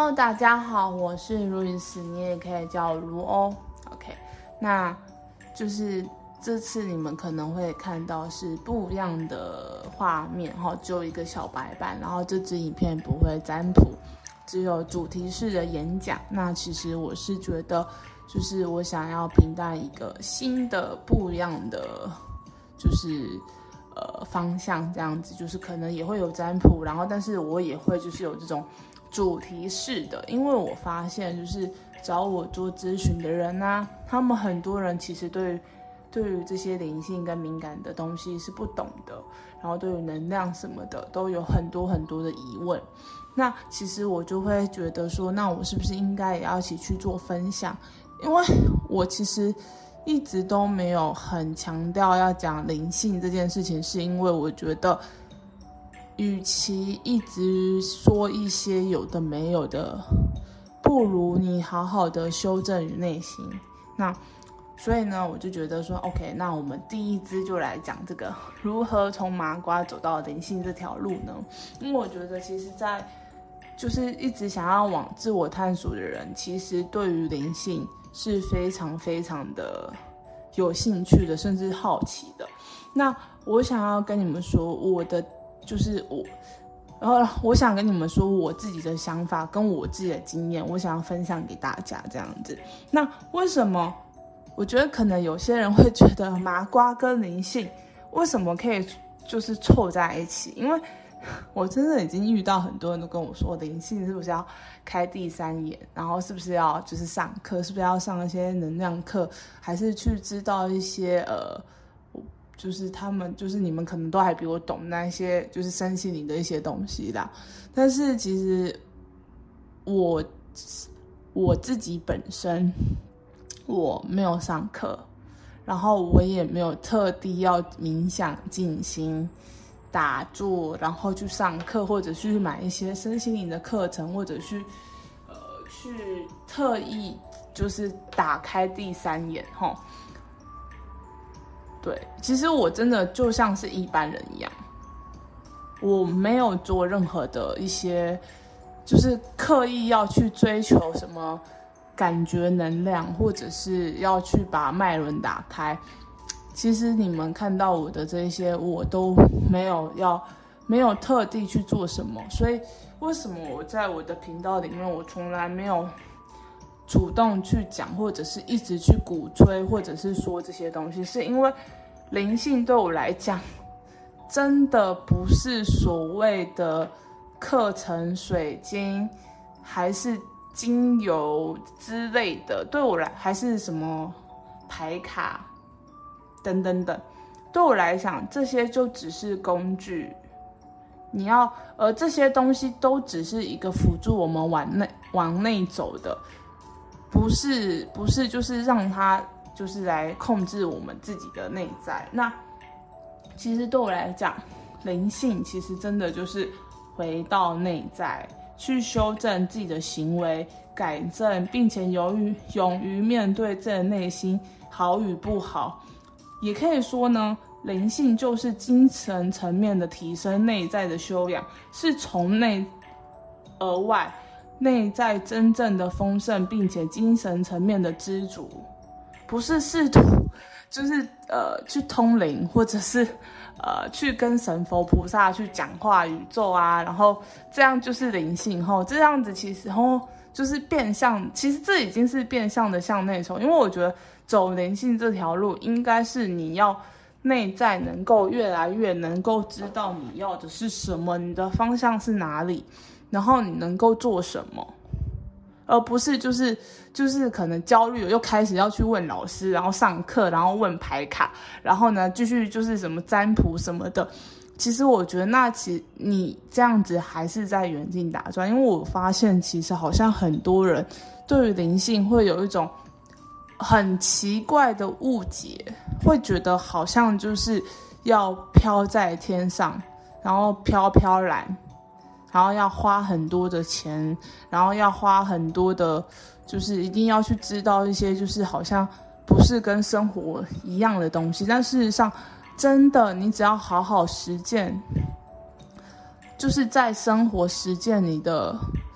Hello， 大家好，我是路易斯，你也可以叫我卢欧。OK， 那就是这次你们可能会看到是不一样的画面，只有一个小白板，然后这支影片不会占卜，只有主题式的演讲。那其实我是觉得，就是我想要平淡一个新的不一样的，就是方向这样子，就是可能也会有占卜，然后但是我也会就是有这种主题式的，因为我发现就是找我做咨询的人啊，他们很多人其实对于这些灵性跟敏感的东西是不懂的，然后对于能量什么的都有很多很多的疑问。那其实我就会觉得说，那我是不是应该也要一起去做分享？因为我其实一直都没有很强调要讲灵性这件事情，是因为我觉得与其一直说一些有的没有的，不如你好好的修正于内心。那所以呢，我就觉得说 OK， 那我们第一支就来讲这个如何从麻瓜走到灵性这条路呢？因为我觉得其实在就是一直想要往自我探索的人，其实对于灵性是非常非常的有兴趣的，甚至好奇的。那我想要跟你们说我想跟你们说我自己的想法跟我自己的经验，我想要分享给大家这样子。那为什么我觉得可能有些人会觉得麻瓜跟灵性为什么可以就是凑在一起？因为我真的已经遇到很多人都跟我说，灵性是不是要开第三眼，然后是不是要就是上课，是不是要上一些能量课，还是去知道一些就是他们就是你们可能都还比我懂那些就是身心灵的一些东西啦。但是其实我自己本身我没有上课，然后我也没有特地要冥想静心打坐，然后去上课，或者去买一些身心灵的课程，或者去特意就是打开第三眼齁。对，其实我真的就像是一般人一样，我没有做任何的一些就是刻意要去追求什么感觉能量，或者是要去把脉轮打开。其实你们看到我的这些我都没有特地去做什么，所以为什么我在我的频道里面我从来没有主动去讲，或者是一直去鼓吹，或者是说这些东西，是因为灵性对我来讲真的不是所谓的课程水晶还是精油之类的，对我来还是什么牌卡等等等，对我来讲这些就只是工具，这些东西都只是一个辅助我们往内走的，不是就是让它就是来控制我们自己的内在。那其实对我来讲，灵性其实真的就是回到内在，去修正自己的行为，改正，并且勇于面对自己的内心好与不好。也可以说呢，灵性就是精神层面的提升，内在的修养，是从内而外，内在真正的丰盛，并且精神层面的知足，不是试图就是去通灵，或者是去跟神佛菩萨去讲话，宇宙啊，然后这样就是灵性这样子其实就是变相，其实这已经是变相的向内走。因为我觉得走灵性这条路，应该是你要内在能够越来越能够知道你要的是什么，你的方向是哪里，然后你能够做什么，而不是就是可能焦虑了又开始要去问老师，然后上课，然后问牌卡，然后呢继续就是什么占卜什么的。其实我觉得其实你这样子还是在原地打转，因为我发现其实好像很多人对于灵性会有一种很奇怪的误解，会觉得好像就是要飘在天上，然后飘飘然，然后要花很多的钱，然后要花很多的就是一定要去知道一些就是好像不是跟生活一样的东西。但事实上真的你只要好好实践，就是在生活实践你的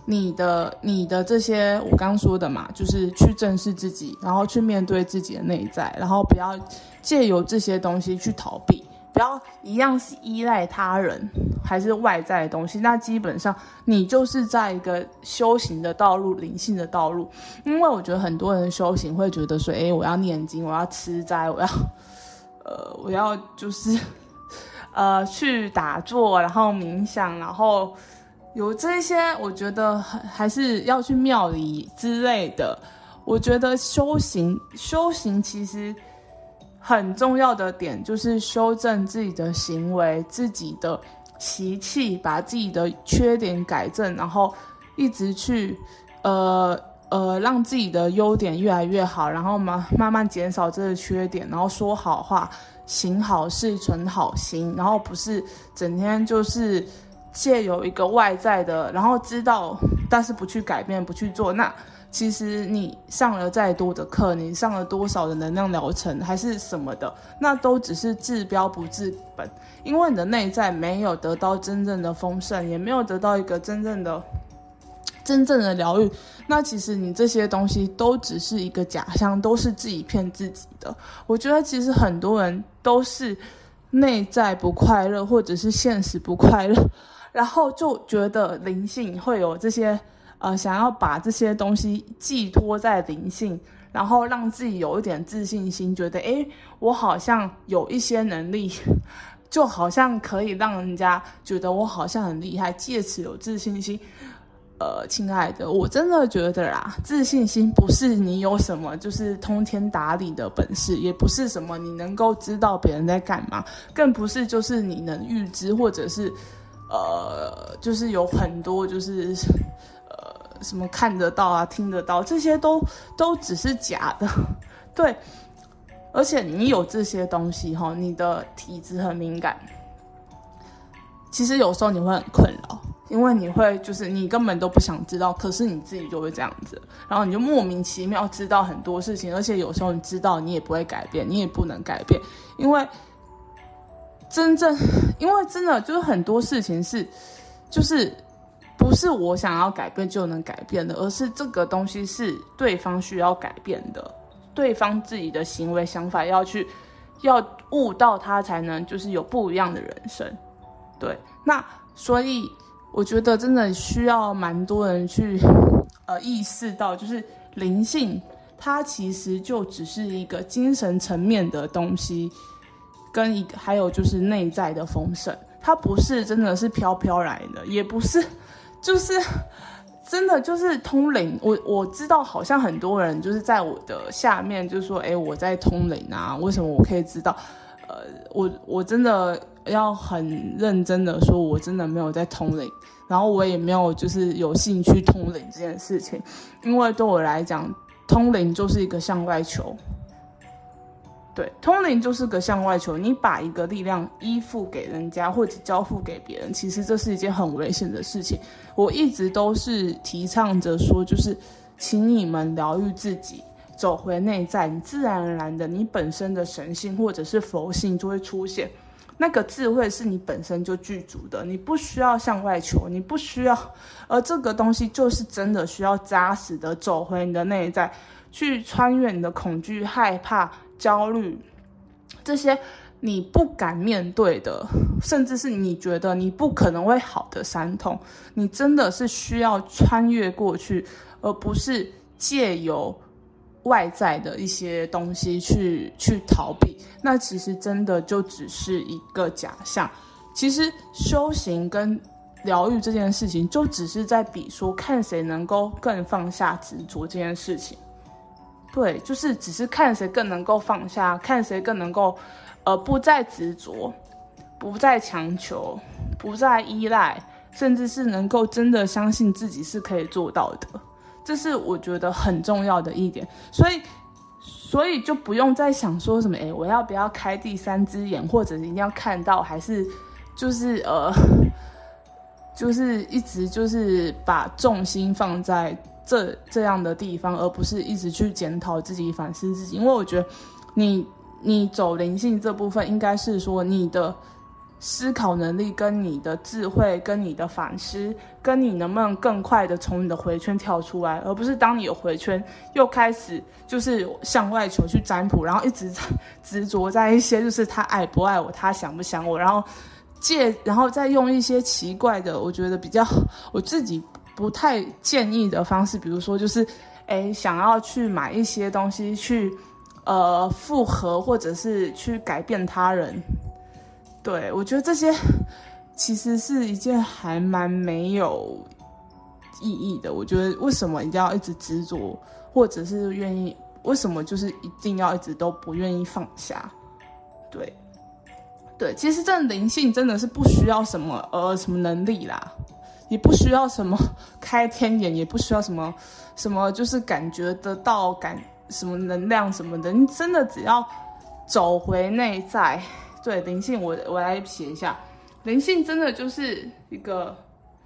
你的这些我刚说的嘛，就是去正视自己，然后去面对自己的内在，然后不要借由这些东西去逃避，不要一样是依赖他人还是外在的东西，那基本上你就是在一个修行的道路，灵性的道路。因为我觉得很多人修行会觉得说，我要念经，我要吃斋，我要就是去打坐，然后冥想，然后有这些，我觉得还是要去庙里之类的。我觉得修行其实很重要的点就是修正自己的行为，自己的习气，把自己的缺点改正，然后一直去让自己的优点越来越好，然后慢慢减少这个缺点，然后说好话，行好事，存好心，然后不是整天就是借有一个外在的，然后知道但是不去改变，不去做，那其实你上了再多的课，你上了多少的能量疗程还是什么的，那都只是治标不治本，因为你的内在没有得到真正的丰盛，也没有得到一个真正的疗愈，那其实你这些东西都只是一个假象，都是自己骗自己的。我觉得其实很多人都是内在不快乐，或者是现实不快乐，然后就觉得灵性会有这些想要把这些东西寄托在灵性，然后让自己有一点自信心，觉得我好像有一些能力，就好像可以让人家觉得我好像很厉害，借此有自信心。亲爱的，我真的觉得啦，自信心不是你有什么就是通天达理的本事，也不是什么你能够知道别人在干嘛，更不是就是你能预知，或者是就是有很多就是什么看得到啊，听得到，这些都只是假的。对，而且你有这些东西你的体质很敏感，其实有时候你会很困扰，因为你会就是你根本都不想知道，可是你自己就会这样子，然后你就莫名其妙知道很多事情，而且有时候你知道你也不会改变，你也不能改变，因为真的就是很多事情是就是不是我想要改变就能改变的，而是这个东西是对方需要改变的，对方自己的行为想法要悟到他才能就是有不一样的人生。对，那所以我觉得真的需要蛮多人去意识到，就是灵性它其实就只是一个精神层面的东西，跟还有就是内在的丰盛，它不是真的是飘飘来的，也不是就是真的就是通灵。我知道好像很多人就是在我的下面就说我在通灵啊，为什么我可以知道？我真的要很认真的说，我真的没有在通灵，然后我也没有就是有兴趣通灵这件事情，因为对我来讲，通灵就是一个向外求。对，通灵就是个向外求，你把一个力量依附给人家或者交付给别人，其实这是一件很危险的事情。我一直都是提倡着说，就是请你们疗愈自己，走回内在，你自然而然的，你本身的神性或者是佛性就会出现。那个智慧是你本身就具足的，你不需要向外求，你不需要，而这个东西就是真的需要扎实的走回你的内在，去穿越你的恐惧、害怕、焦虑，这些你不敢面对的，甚至是你觉得你不可能会好的伤痛，你真的是需要穿越过去，而不是借由外在的一些东西去逃避，那其实真的就只是一个假象。其实修行跟疗愈这件事情，就只是在比说看谁能够更放下执着这件事情。对，就是只是看谁更能够放下，看谁更能够不再执着，不再强求，不再依赖，甚至是能够真的相信自己是可以做到的。这是我觉得很重要的一点，所以就不用再想说什么我要不要开第三只眼，或者一定要看到，还是就是就是一直就是把重心放在这样的地方，而不是一直去检讨自己、反思自己。因为我觉得你走灵性这部分，应该是说你的思考能力、跟你的智慧、跟你的反思、跟你能不能更快的从你的回圈跳出来，而不是当你有回圈又开始就是向外求去占卜，然后一直执着在一些就是他爱不爱我，他想不想我，然后再用一些奇怪的，我觉得比较我自己不太建议的方式，比如说就是想要去买一些东西去复合，或者是去改变他人。对，我觉得这些其实是一件还蛮没有意义的。我觉得为什么一定要一直执着，或者是为什么就是一定要一直都不愿意放下？对，其实这灵性真的是不需要什么能力啦，也不需要什么开天眼，也不需要什么就是感觉得到什么能量什么的，你真的只要走回内在。对，灵性我来写一下，灵性真的就是一个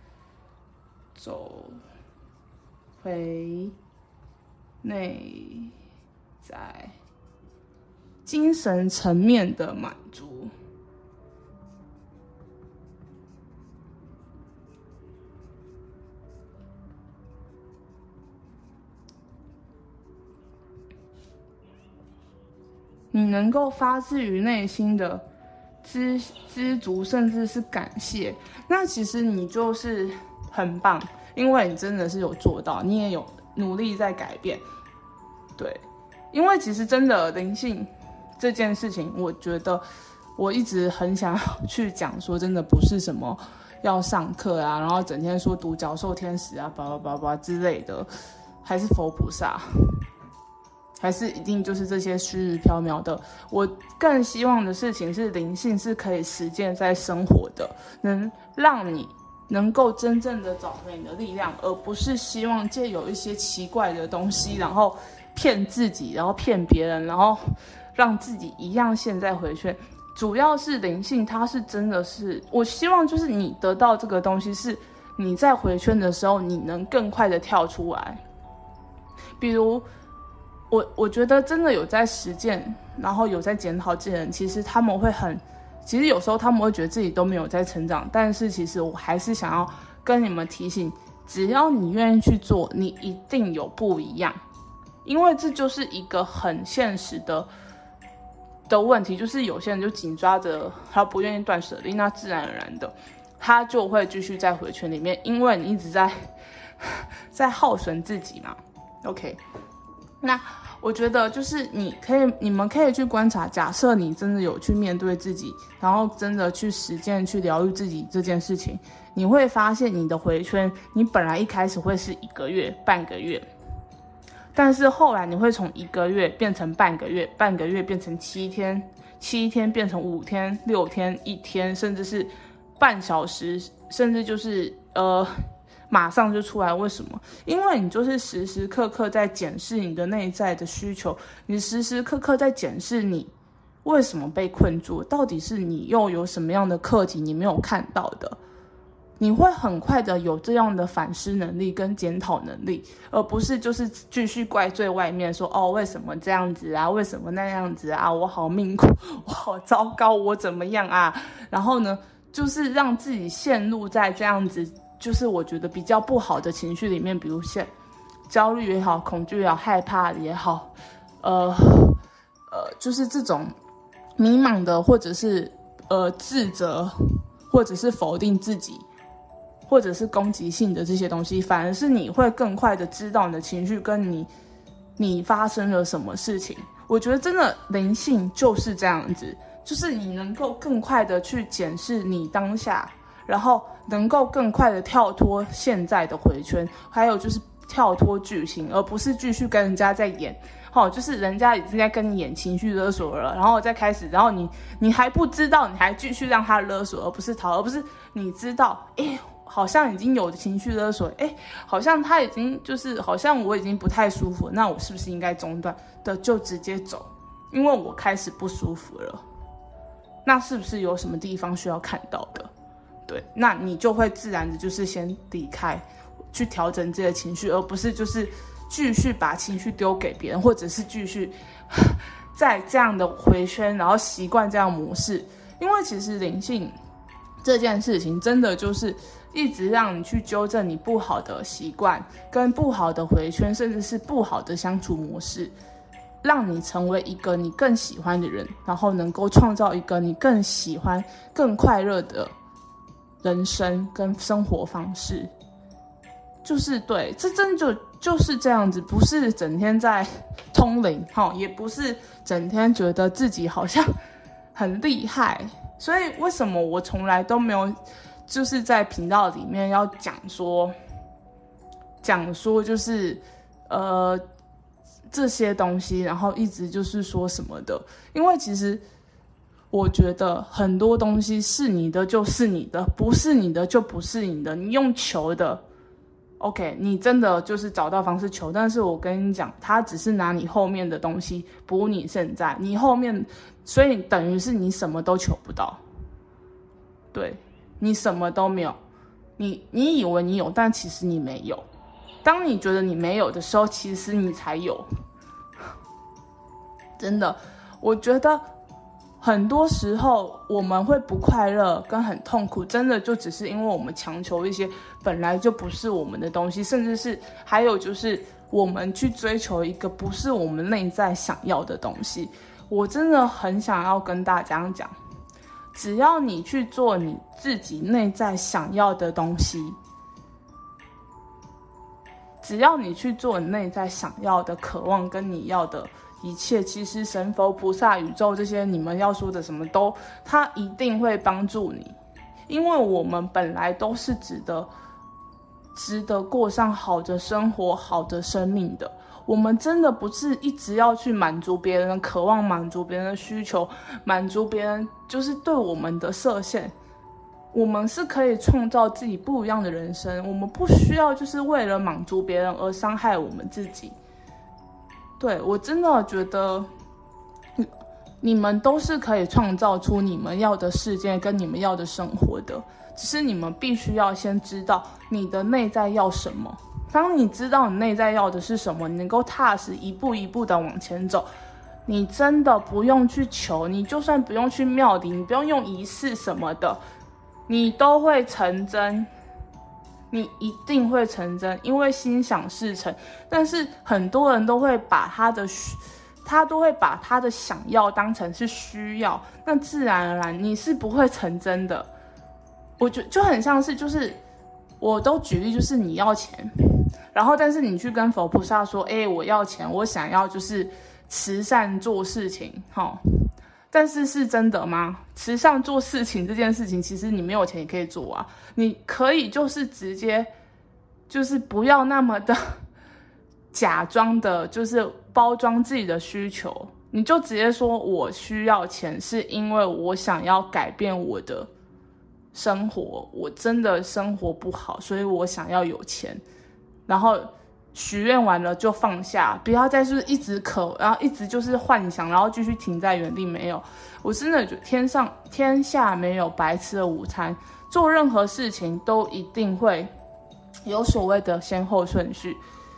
走回内在精神层面的满足。你能够发自于内心的知足，甚至是感谢，那其实你就是很棒，因为你真的是有做到，你也有努力在改变。对，因为其实真的灵性这件事情，我觉得我一直很想去讲说，真的不是什么要上课啊，然后整天说独角兽天使啊，叭之类的，还是佛菩萨。还是一定就是这些虚无缥缈的。我更希望的事情是灵性是可以实践在生活的，能让你能够真正的找回你的力量，而不是希望借有一些奇怪的东西，然后骗自己，然后骗别人，然后让自己一样陷在回圈。主要是灵性，它是真的是，我希望就是你得到这个东西，是你在回圈的时候，你能更快的跳出来。比如我觉得真的有在实践，然后有在检讨这些人，其实他们会其实有时候他们会觉得自己都没有在成长，但是其实我还是想要跟你们提醒，只要你愿意去做，你一定有不一样，因为这就是一个很现实的问题，就是有些人就紧抓着他不愿意断舍离，那自然而然的他就会继续在回圈里面，因为你一直在耗损自己嘛。OK。那我觉得就是你们可以去观察，假设你真的有去面对自己，然后真的去实践去疗愈自己这件事情，你会发现你的回圈，你本来一开始会是1个月、半个月，但是后来你会从1个月变成半个月，半个月变成7天，7天变成5天、6天、1天，甚至是半小时，甚至就是马上就出来。为什么？因为你就是时时刻刻在检视你的内在的需求，你时时刻刻在检视你为什么被困住，到底是你又有什么样的课题你没有看到的，你会很快的有这样的反思能力跟检讨能力，而不是就是继续怪罪外面说为什么这样子啊，为什么那样子啊，我好命苦，我好糟糕，我怎么样啊，然后呢就是让自己陷入在这样子就是我觉得比较不好的情绪里面，比如焦虑也好，恐惧也好，害怕也好，就是这种迷茫的，或者是自责，或者是否定自己，或者是攻击性的这些东西，反而是你会更快的知道你的情绪跟你发生了什么事情。我觉得真的灵性就是这样子，就是你能够更快的去检视你当下，然后能够更快的跳脱现在的回圈，还有就是跳脱剧情，而不是继续跟人家在演，就是人家已经在跟你演情绪勒索了，然后再开始，然后你还不知道，你还继续让他勒索，而不是逃，而不是你知道，好像已经有情绪勒索，好像他已经就是好像我已经不太舒服，那我是不是应该中断的就直接走，因为我开始不舒服了，那是不是有什么地方需要看到的？对，那你就会自然的就是先离开，去调整自己的情绪，而不是就是继续把情绪丢给别人，或者是继续在这样的回圈，然后习惯这样模式， 因为其实灵性这件事情真的就是一直让你去纠正你不好的习惯跟不好的回圈，甚至是不好的相处模式，让你成为一个你更喜欢的人，然后能够创造一个你更喜欢更快乐的人生跟生活方式。就是对，这真就是这样子，不是整天在通灵，也不是整天觉得自己好像很厉害。所以为什么我从来都没有就是在频道里面要讲说就是这些东西，然后一直就是说什么的。因为其实我觉得很多东西是你的就是你的，不是你的就不是你的。你用求的 OK， 你真的就是找到方式求，但是我跟你讲，他只是拿你后面的东西补你现在，你后面，所以等于是你什么都求不到，对，你什么都没有，你以为你有，但其实你没有。当你觉得你没有的时候，其实你才有。真的，我觉得很多时候我们会不快乐跟很痛苦，真的就只是因为我们强求一些本来就不是我们的东西，甚至是还有就是我们去追求一个不是我们内在想要的东西。我真的很想要跟大家讲，只要你去做你自己内在想要的东西，只要你去做你内在想要的渴望跟你要的一切，其实神佛菩萨宇宙这些你们要说的什么都，它一定会帮助你。因为我们本来都是值得过上好的生活好的生命的。我们真的不是一直要去满足别人的渴望，满足别人的需求，满足别人就是对我们的设限。我们是可以创造自己不一样的人生，我们不需要就是为了满足别人而伤害我们自己。对，我真的觉得你们都是可以创造出你们要的世界跟你们要的生活的，只是你们必须要先知道你的内在要什么。当你知道你内在要的是什么，你能够踏实一步一步的往前走，你真的不用去求，你就算不用去庙里，你不用用仪式什么的，你都会成真，你一定会成真，因为心想事成。但是很多人都会把他的想要当成是需要，那自然而然你是不会成真的。我觉得就很像是就是我都举例，就是你要钱，然后但是你去跟佛菩萨说，我要钱，我想要就是慈善做事情，但是是真的吗？慈善做事情这件事情，其实你没有钱也可以做啊。你可以就是直接就是不要那么的假装的，就是包装自己的需求，你就直接说我需要钱，是因为我想要改变我的生活，我真的生活不好，所以我想要有钱。然后许愿完了就放下，不要再是一直然后一直就是幻想，然后继续停在原地。没有，我真的觉得天下没有白吃的午餐，做任何事情都一定会有所谓的先后顺序。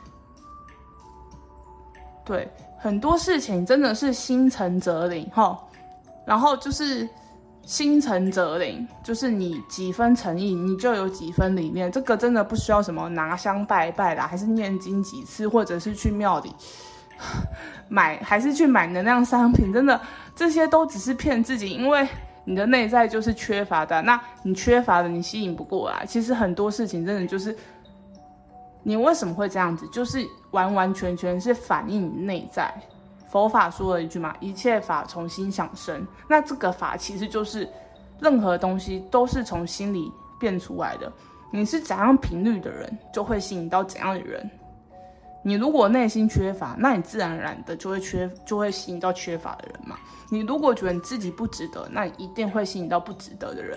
对，很多事情真的是心诚则灵，然后就是心诚则灵，就是你几分诚意，你就有几分理念。这个真的不需要什么拿香拜拜啦，还是念经几次，或者是去庙里还是去买能量商品，真的这些都只是骗自己，因为你的内在就是缺乏的，那你缺乏的你吸引不过来。其实很多事情真的就是你为什么会这样子，就是完完全全是反映你内在。佛法说了一句嘛，一切法从心想生。那这个法其实就是任何东西都是从心里变出来的。你是怎样频率的人，就会吸引到怎样的人。你如果内心缺乏，那你自然而然的就会吸引到缺乏的人嘛。你如果觉得你自己不值得，那你一定会吸引到不值得的人。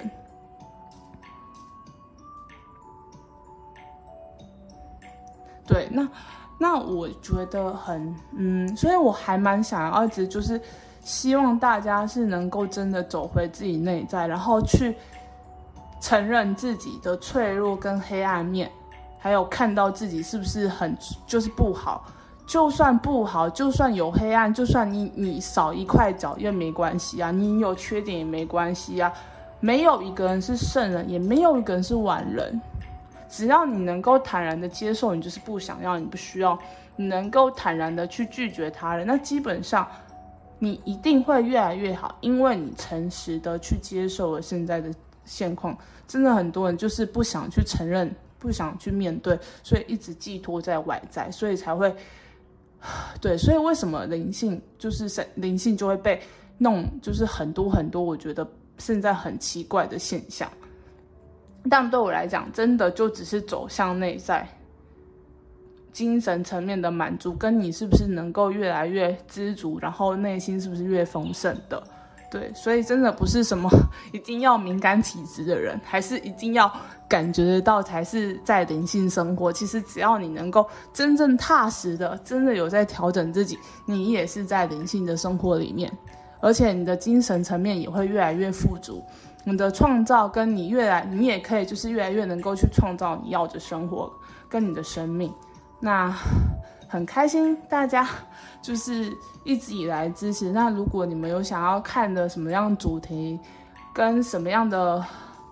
对，那我觉得所以我还蛮想要一直就是希望大家是能够真的走回自己内在，然后去承认自己的脆弱跟黑暗面，还有看到自己是不是就是不好， 就算不好，就算有黑暗，就算你少一块角也没关系啊，你有缺点也没关系啊。没有一个人是圣人，也没有一个人是完人。只要你能够坦然的接受，你就是不想要，你不需要，你能够坦然的去拒绝他人，那基本上你一定会越来越好，因为你诚实的去接受了现在的现况。真的很多人就是不想去承认，不想去面对，所以一直寄托在外在，所以才会对，所以为什么灵性就会被弄，就是很多我觉得现在很奇怪的现象。但对我来讲，真的就只是走向内在精神层面的满足，跟你是不是能够越来越知足，然后内心是不是越丰盛的。对，所以真的不是什么一定要敏感体质的人，还是一定要感觉得到才是在灵性生活。其实只要你能够真正踏实的，真的有在调整自己，你也是在灵性的生活里面，而且你的精神层面也会越来越富足。你的创造跟你也可以就是越来越能够去创造你要的生活跟你的生命。那很开心大家就是一直以来支持。那如果你们有想要看的什么样的主题跟什么样的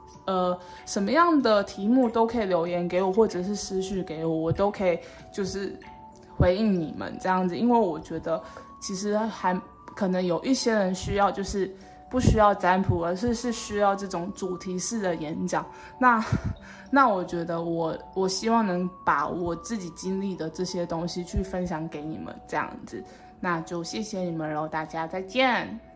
题目，都可以留言给我，或者是私讯给我，我都可以就是回应你们这样子。因为我觉得其实还可能有一些人需要就是不需要占卜，而是需要这种主题式的演讲。那我觉得我希望能把我自己经历的这些东西去分享给你们这样子。那就谢谢你们咯，大家再见。